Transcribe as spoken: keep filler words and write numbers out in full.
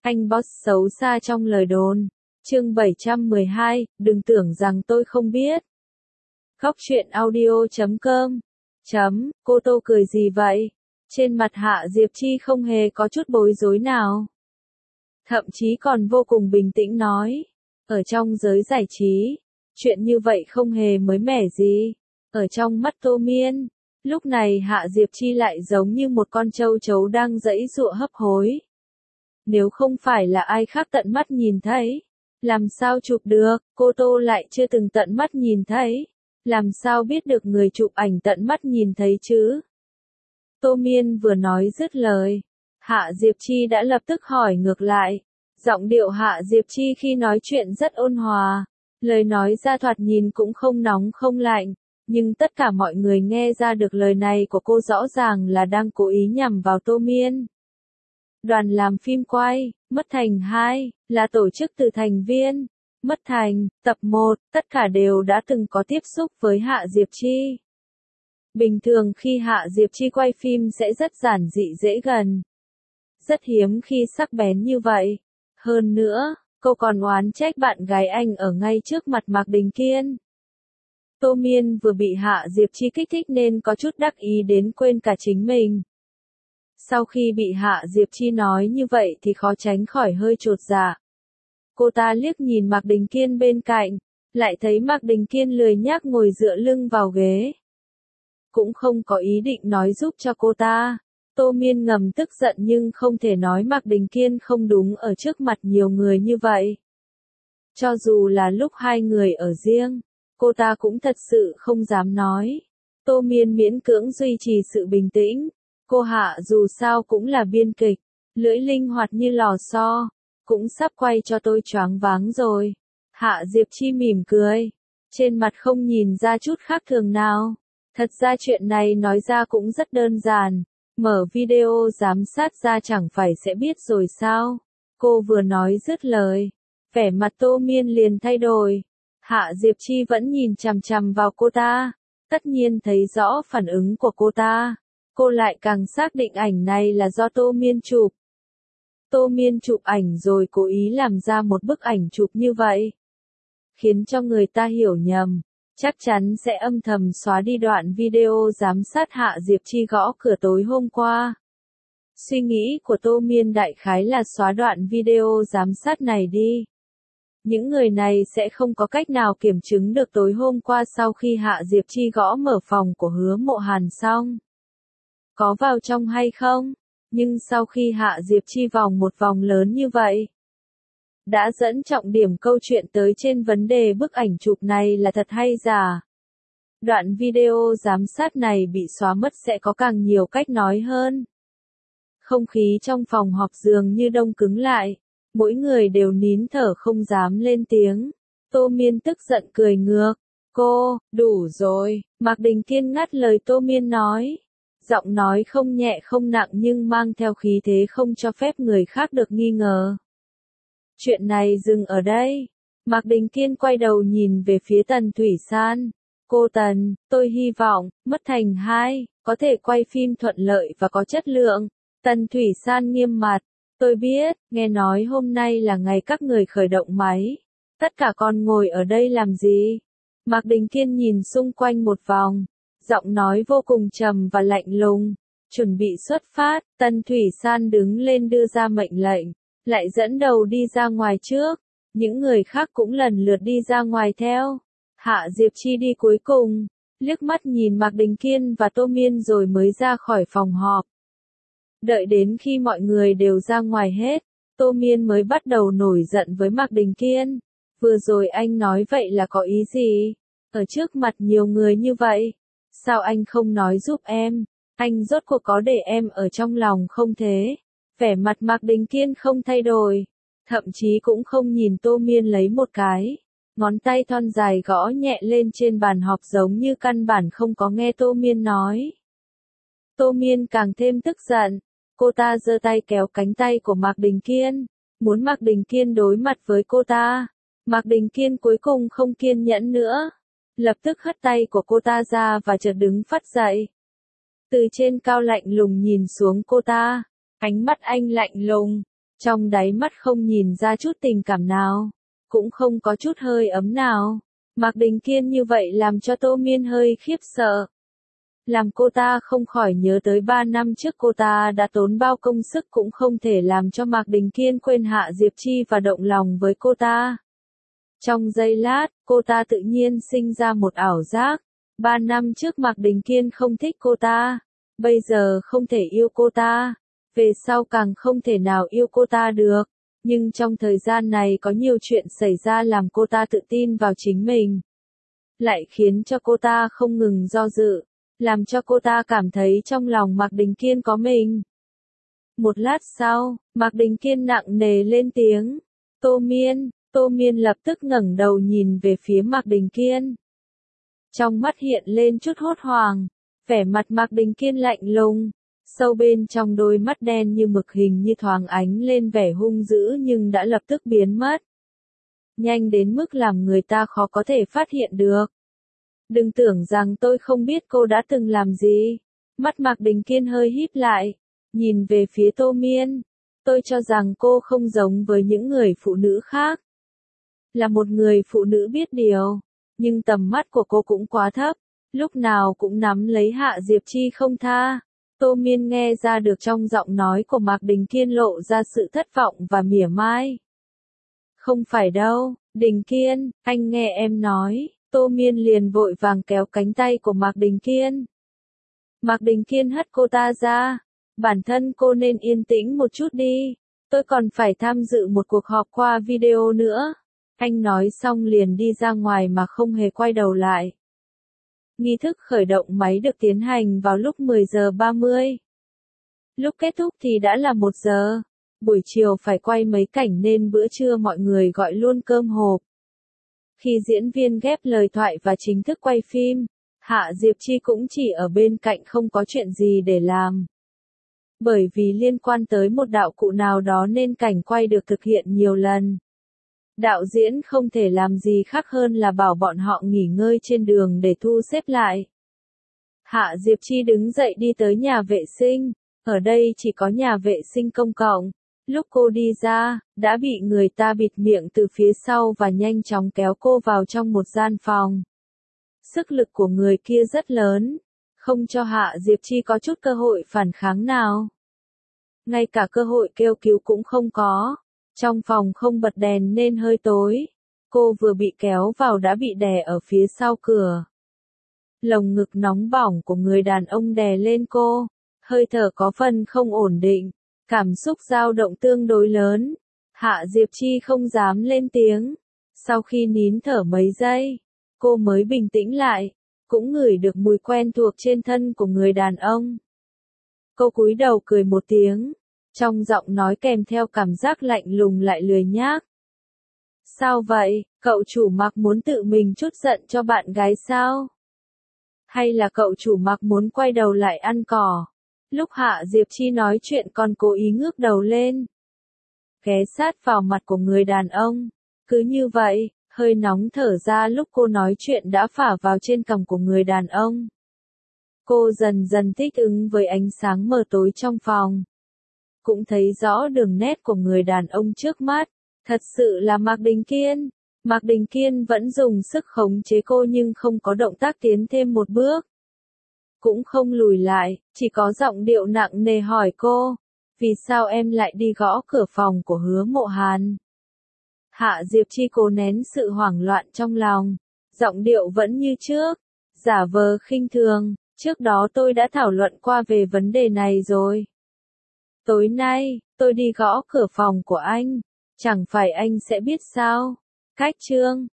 Anh boss xấu xa trong lời đồn. Chương bảy trăm mười hai, đừng tưởng rằng tôi không biết. Góc truyện audio chấm com. Chấm, cô Tô cười gì vậy? Trên mặt Hạ Diệp Chi không hề có chút bối rối nào. Thậm chí còn vô cùng bình tĩnh nói. Ở trong giới giải trí, chuyện như vậy không hề mới mẻ gì. Ở trong mắt Tô Miên, lúc này Hạ Diệp Chi lại giống như một con trâu trấu đang giãy giụa hấp hối. Nếu không phải là ai khác tận mắt nhìn thấy, làm sao chụp được, cô Tô lại chưa từng tận mắt nhìn thấy, làm sao biết được người chụp ảnh tận mắt nhìn thấy chứ? Tô Miên vừa nói dứt lời, Hạ Diệp Chi đã lập tức hỏi ngược lại. Giọng điệu Hạ Diệp Chi khi nói chuyện rất ôn hòa, lời nói ra thoạt nhìn cũng không nóng không lạnh, nhưng tất cả mọi người nghe ra được lời này của cô rõ ràng là đang cố ý nhằm vào Tô Miên. Đoàn làm phim quay, Mất Thành hai, là tổ chức từ thành viên. Mất Thành, tập một, tất cả đều đã từng có tiếp xúc với Hạ Diệp Chi. Bình thường khi Hạ Diệp Chi quay phim sẽ rất giản dị dễ gần. Rất hiếm khi sắc bén như vậy. Hơn nữa, cô còn oán trách bạn gái anh ở ngay trước mặt Mạc Đình Kiên. Tô Miên vừa bị Hạ Diệp Chi kích thích nên có chút đắc ý đến quên cả chính mình. Sau khi bị Hạ Diệp Chi nói như vậy thì khó tránh khỏi hơi chột dạ. Cô ta liếc nhìn Mạc Đình Kiên bên cạnh, lại thấy Mạc Đình Kiên lười nhác ngồi dựa lưng vào ghế. Cũng không có ý định nói giúp cho cô ta. Tô Miên ngầm tức giận nhưng không thể nói Mạc Đình Kiên không đúng ở trước mặt nhiều người như vậy. Cho dù là lúc hai người ở riêng, cô ta cũng thật sự không dám nói. Tô Miên miễn cưỡng duy trì sự bình tĩnh. Cô Hạ dù sao cũng là biên kịch, lưỡi linh hoạt như lò xo, cũng sắp quay cho tôi choáng váng rồi. Hạ Diệp Chi mỉm cười, trên mặt không nhìn ra chút khác thường nào. Thật ra chuyện này nói ra cũng rất đơn giản, mở video giám sát ra chẳng phải sẽ biết rồi sao. Cô vừa nói dứt lời, vẻ mặt Tô Miên liền thay đổi. Hạ Diệp Chi vẫn nhìn chằm chằm vào cô ta, tất nhiên thấy rõ phản ứng của cô ta. Cô lại càng xác định ảnh này là do Tô Miên chụp. Tô Miên chụp ảnh rồi cố ý làm ra một bức ảnh chụp như vậy, khiến cho người ta hiểu nhầm, chắc chắn sẽ âm thầm xóa đi đoạn video giám sát Hạ Diệp Chi gõ cửa tối hôm qua. Suy nghĩ của Tô Miên đại khái là xóa đoạn video giám sát này đi. Những người này sẽ không có cách nào kiểm chứng được tối hôm qua sau khi Hạ Diệp Chi gõ mở phòng của Hứa Mộ Hàn xong, có vào trong hay không, nhưng sau khi Hạ Diệp Chi vòng một vòng lớn như vậy, đã dẫn trọng điểm câu chuyện tới trên vấn đề bức ảnh chụp này là thật hay giả. Đoạn video giám sát này bị xóa mất sẽ có càng nhiều cách nói hơn. Không khí trong phòng họp dường như đông cứng lại, mỗi người đều nín thở không dám lên tiếng. Tô Miên tức giận cười ngược, cô, đủ rồi, Mạc Đình Kiên ngắt lời Tô Miên nói. Giọng nói không nhẹ không nặng nhưng mang theo khí thế không cho phép người khác được nghi ngờ. Chuyện này dừng ở đây. Mạc Đình Kiên quay đầu nhìn về phía Tần Thủy San. Cô Tần, tôi hy vọng, Mất Thành hai, có thể quay phim thuận lợi và có chất lượng. Tần Thủy San nghiêm mặt. Tôi biết, nghe nói hôm nay là ngày các người khởi động máy. Tất cả còn ngồi ở đây làm gì? Mạc Đình Kiên nhìn xung quanh một vòng. Giọng nói vô cùng trầm và lạnh lùng. Chuẩn bị xuất phát, Tần Thủy San đứng lên đưa ra mệnh lệnh, lại dẫn đầu đi ra ngoài trước. Những người khác cũng lần lượt đi ra ngoài theo. Hạ Diệp Chi đi cuối cùng, liếc mắt nhìn Mạc Đình Kiên và Tô Miên rồi mới ra khỏi phòng họp. Đợi đến khi mọi người đều ra ngoài hết, Tô Miên mới bắt đầu nổi giận với Mạc Đình Kiên. Vừa rồi anh nói vậy là có ý gì? Ở trước mặt nhiều người như vậy, sao anh không nói giúp em? Anh rốt cuộc có để em ở trong lòng không thế? Vẻ mặt Mạc Đình Kiên không thay đổi, thậm chí cũng không nhìn Tô Miên lấy một cái. Ngón tay thon dài gõ nhẹ lên trên bàn họp giống như căn bản không có nghe Tô Miên nói. Tô Miên càng thêm tức giận, cô ta giơ tay kéo cánh tay của Mạc Đình Kiên, muốn Mạc Đình Kiên đối mặt với cô ta. Mạc Đình Kiên cuối cùng không kiên nhẫn nữa, lập tức hất tay của cô ta ra và chợt đứng phắt dậy. Từ trên cao lạnh lùng nhìn xuống cô ta, ánh mắt anh lạnh lùng, Trong đáy mắt không nhìn ra chút tình cảm nào, cũng không có chút hơi ấm nào. Mạc Đình Kiên như vậy làm cho Tô Miên hơi khiếp sợ. Làm cô ta không khỏi nhớ tới ba năm trước cô ta đã tốn bao công sức cũng không thể làm cho Mạc Đình Kiên quên Hạ Diệp Chi và động lòng với cô ta. Trong giây lát, cô ta tự nhiên sinh ra một ảo giác. Ba năm trước Mạc Đình Kiên không thích cô ta, bây giờ không thể yêu cô ta, về sau càng không thể nào yêu cô ta được. Nhưng trong thời gian này có nhiều chuyện xảy ra làm cô ta tự tin vào chính mình, lại khiến cho cô ta không ngừng do dự, làm cho cô ta cảm thấy trong lòng Mạc Đình Kiên có mình. Một lát sau, Mạc Đình Kiên nặng nề lên tiếng, Tô Miên. Tô Miên lập tức ngẩng đầu nhìn về phía Mạc Đình Kiên. Trong mắt hiện lên chút hốt hoảng, vẻ mặt Mạc Đình Kiên lạnh lùng, sâu bên trong đôi mắt đen như mực hình như thoáng ánh lên vẻ hung dữ nhưng đã lập tức biến mất. Nhanh đến mức làm người ta khó có thể phát hiện được. Đừng tưởng rằng tôi không biết cô đã từng làm gì. Mắt Mạc Đình Kiên hơi híp lại, nhìn về phía Tô Miên. Tôi cho rằng cô không giống với những người phụ nữ khác. Là một người phụ nữ biết điều, nhưng tầm mắt của cô cũng quá thấp, lúc nào cũng nắm lấy Hạ Diệp Chi không tha. Tô Miên nghe ra được trong giọng nói của Mạc Đình Kiên lộ ra sự thất vọng và mỉa mai. Không phải đâu, Đình Kiên, anh nghe em nói. Tô Miên liền vội vàng kéo cánh tay của Mạc Đình Kiên. Mạc Đình Kiên hất cô ta ra. Bản thân cô nên yên tĩnh một chút đi. Tôi còn phải tham dự một cuộc họp qua video nữa. Anh nói xong liền đi ra ngoài mà không hề quay đầu lại. Nghi thức khởi động máy được tiến hành vào lúc mười giờ ba mươi. Lúc kết thúc thì đã là một giờ. Buổi chiều phải quay mấy cảnh nên bữa trưa mọi người gọi luôn cơm hộp. Khi diễn viên ghép lời thoại và chính thức quay phim, Hạ Diệp Chi cũng chỉ ở bên cạnh không có chuyện gì để làm. Bởi vì liên quan tới một đạo cụ nào đó nên cảnh quay được thực hiện nhiều lần. Đạo diễn không thể làm gì khác hơn là bảo bọn họ nghỉ ngơi trên đường để thu xếp lại. Hạ Diệp Chi đứng dậy đi tới nhà vệ sinh, ở đây chỉ có nhà vệ sinh công cộng. Lúc cô đi ra, đã bị người ta bịt miệng từ phía sau và nhanh chóng kéo cô vào trong một gian phòng. Sức lực của người kia rất lớn, không cho Hạ Diệp Chi có chút cơ hội phản kháng nào. Ngay cả cơ hội kêu cứu cũng không có. Trong phòng không bật đèn nên hơi tối. Cô vừa bị kéo vào đã bị đè ở phía sau cửa. Lồng ngực nóng bỏng của người đàn ông đè lên cô. Hơi thở có phần không ổn định. Cảm xúc dao động tương đối lớn. Hạ Diệp Chi không dám lên tiếng. Sau khi nín thở mấy giây, cô mới bình tĩnh lại. Cũng ngửi được mùi quen thuộc trên thân của người đàn ông. Cô cúi đầu cười một tiếng. Trong giọng nói kèm theo cảm giác lạnh lùng lại lười nhác. Sao vậy, cậu chủ Mạc muốn tự mình trút giận cho bạn gái sao? Hay là cậu chủ Mạc muốn quay đầu lại ăn cỏ? Lúc Hạ Diệp Chi nói chuyện còn cố ý ngước đầu lên. Ghé sát vào mặt của người đàn ông. Cứ như vậy, hơi nóng thở ra lúc cô nói chuyện đã phả vào trên cằm của người đàn ông. Cô dần dần thích ứng với ánh sáng mờ tối trong phòng. Cũng thấy rõ đường nét của người đàn ông trước mắt. Thật sự là Mạc Đình Kiên. Mạc Đình Kiên vẫn dùng sức khống chế cô nhưng không có động tác tiến thêm một bước. Cũng không lùi lại, chỉ có giọng điệu nặng nề hỏi cô. Vì sao em lại đi gõ cửa phòng của Hứa Mộ Hàn? Hạ Diệp Chi cố nén sự hoảng loạn trong lòng. Giọng điệu vẫn như trước. Giả vờ khinh thường. Trước đó tôi đã thảo luận qua về vấn đề này rồi. Tối nay, tôi đi gõ cửa phòng của anh. Chẳng phải anh sẽ biết sao? Cách chương